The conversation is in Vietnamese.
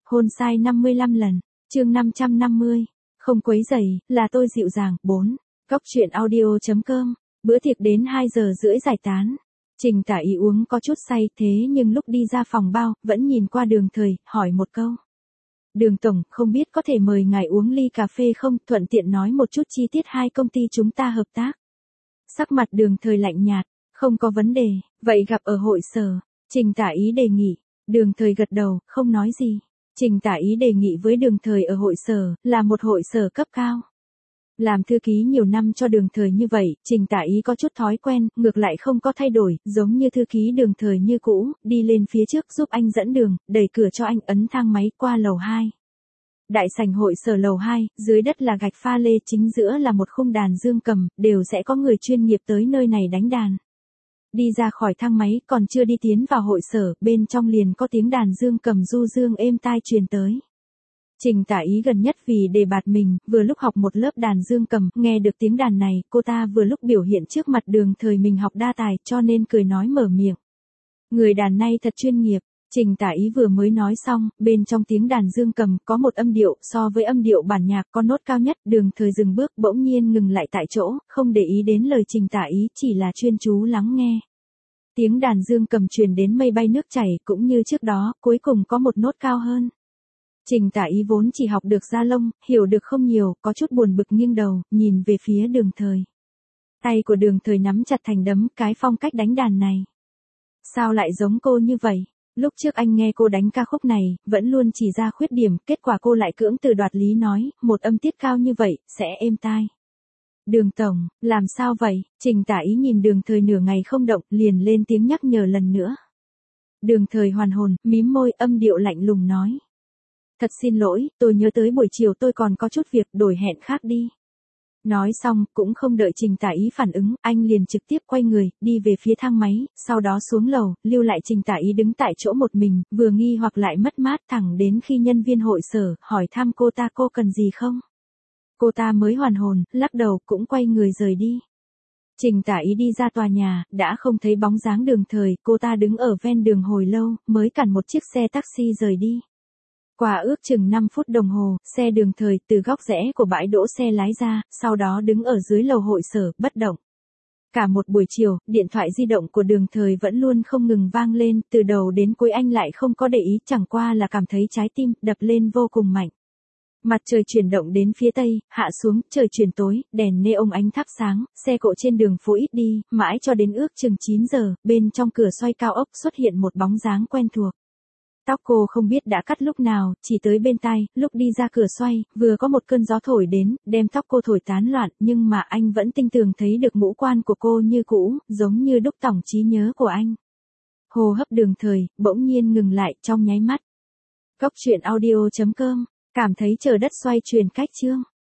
Hôn sai 55 lần, chương 550. Không quấy rầy, là tôi dịu dàng. 4. Góc truyện audio.com. Bữa tiệc đến 2 giờ rưỡi giải tán. Trình Tả Ý uống có chút say thế nhưng lúc đi ra phòng bao, vẫn nhìn qua Đường Thời, hỏi một câu. Đường Tổng, không biết có thể mời ngài uống ly cà phê không, thuận tiện nói một chút chi tiết hai công ty chúng ta hợp tác. Sắc mặt Đường Thời lạnh nhạt, không có vấn đề, vậy gặp ở hội sở. Trình Tả Ý đề nghị. Đường Thời gật đầu, không nói gì. Trình Tả Ý đề nghị với Đường Thời ở hội sở, là một hội sở cấp cao. Làm thư ký nhiều năm cho Đường Thời như vậy, Trình Tả Ý có chút thói quen, ngược lại không có thay đổi, giống như thư ký Đường Thời như cũ, đi lên phía trước giúp anh dẫn đường, đẩy cửa cho anh, ấn thang máy qua lầu 2. Đại sảnh hội sở lầu 2, dưới đất là gạch pha lê, chính giữa là một khung đàn dương cầm, đều sẽ có người chuyên nghiệp tới nơi này đánh đàn. Đi ra khỏi thang máy, còn chưa đi tiến vào hội sở, bên trong liền có tiếng đàn dương cầm du dương êm tai truyền tới. Trình Tả Ý gần nhất vì đề bạt mình, vừa lúc học một lớp đàn dương cầm, nghe được tiếng đàn này, cô ta vừa lúc biểu hiện trước mặt Đường Thời mình học đa tài, cho nên cười nói mở miệng. Người đàn này thật chuyên nghiệp. Trình Tả Ý vừa mới nói xong, bên trong tiếng đàn dương cầm có một âm điệu so với âm điệu bản nhạc có nốt cao nhất. Đường Thời dừng bước, bỗng nhiên ngừng lại tại chỗ, không để ý đến lời Trình Tả Ý, chỉ là chuyên chú lắng nghe. Tiếng đàn dương cầm truyền đến mây bay nước chảy, cũng như trước đó, cuối cùng có một nốt cao hơn. Trình Tả Ý vốn chỉ học được da lông, hiểu được không nhiều, có chút buồn bực nghiêng đầu, nhìn về phía Đường Thời. Tay của Đường Thời nắm chặt thành đấm, cái phong cách đánh đàn này. Sao lại giống cô như vậy? Lúc trước anh nghe cô đánh ca khúc này, vẫn luôn chỉ ra khuyết điểm, kết quả cô lại cưỡng từ đoạt lý nói, một âm tiết cao như vậy, sẽ êm tai. Đường Tổng, làm sao vậy? Trình Tả Ý nhìn Đường Thời nửa ngày không động, liền lên tiếng nhắc nhở lần nữa. Đường Thời hoàn hồn, mím môi, âm điệu lạnh lùng nói. Thật xin lỗi, tôi nhớ tới buổi chiều tôi còn có chút việc, đổi hẹn khác đi. Nói xong, cũng không đợi Trình Tả Ý phản ứng, anh liền trực tiếp quay người, đi về phía thang máy, sau đó xuống lầu, lưu lại Trình Tả Ý đứng tại chỗ một mình, vừa nghi hoặc lại mất mát, thẳng đến khi nhân viên hội sở, hỏi thăm cô ta cô cần gì không. Cô ta mới hoàn hồn, lắc đầu, cũng quay người rời đi. Trình Tả Ý đi ra tòa nhà, đã không thấy bóng dáng Đường Thời, cô ta đứng ở ven đường hồi lâu, mới cản một chiếc xe taxi rời đi. Qua ước chừng 5 phút đồng hồ, xe Đường Thời từ góc rẽ của bãi đỗ xe lái ra, sau đó đứng ở dưới lầu hội sở, bất động. Cả một buổi chiều, điện thoại di động của Đường Thời vẫn luôn không ngừng vang lên, từ đầu đến cuối anh lại không có để ý, chẳng qua là cảm thấy trái tim đập lên vô cùng mạnh. Mặt trời chuyển động đến phía tây, hạ xuống, trời chuyển tối, đèn neon ánh thắp sáng, xe cộ trên đường phố ít đi, mãi cho đến ước chừng 9 giờ, bên trong cửa xoay cao ốc xuất hiện một bóng dáng quen thuộc. Tóc cô không biết đã cắt lúc nào, chỉ tới bên tai, lúc đi ra cửa xoay, vừa có một cơn gió thổi đến, đem tóc cô thổi tán loạn, nhưng mà anh vẫn tinh tường thấy được ngũ quan của cô như cũ, giống như đúc tỏng trí nhớ của anh. Hô hấp Đường Thời, bỗng nhiên ngừng lại trong nháy mắt. Góc truyện audio.com, cảm thấy trời đất xoay chuyển cách chương.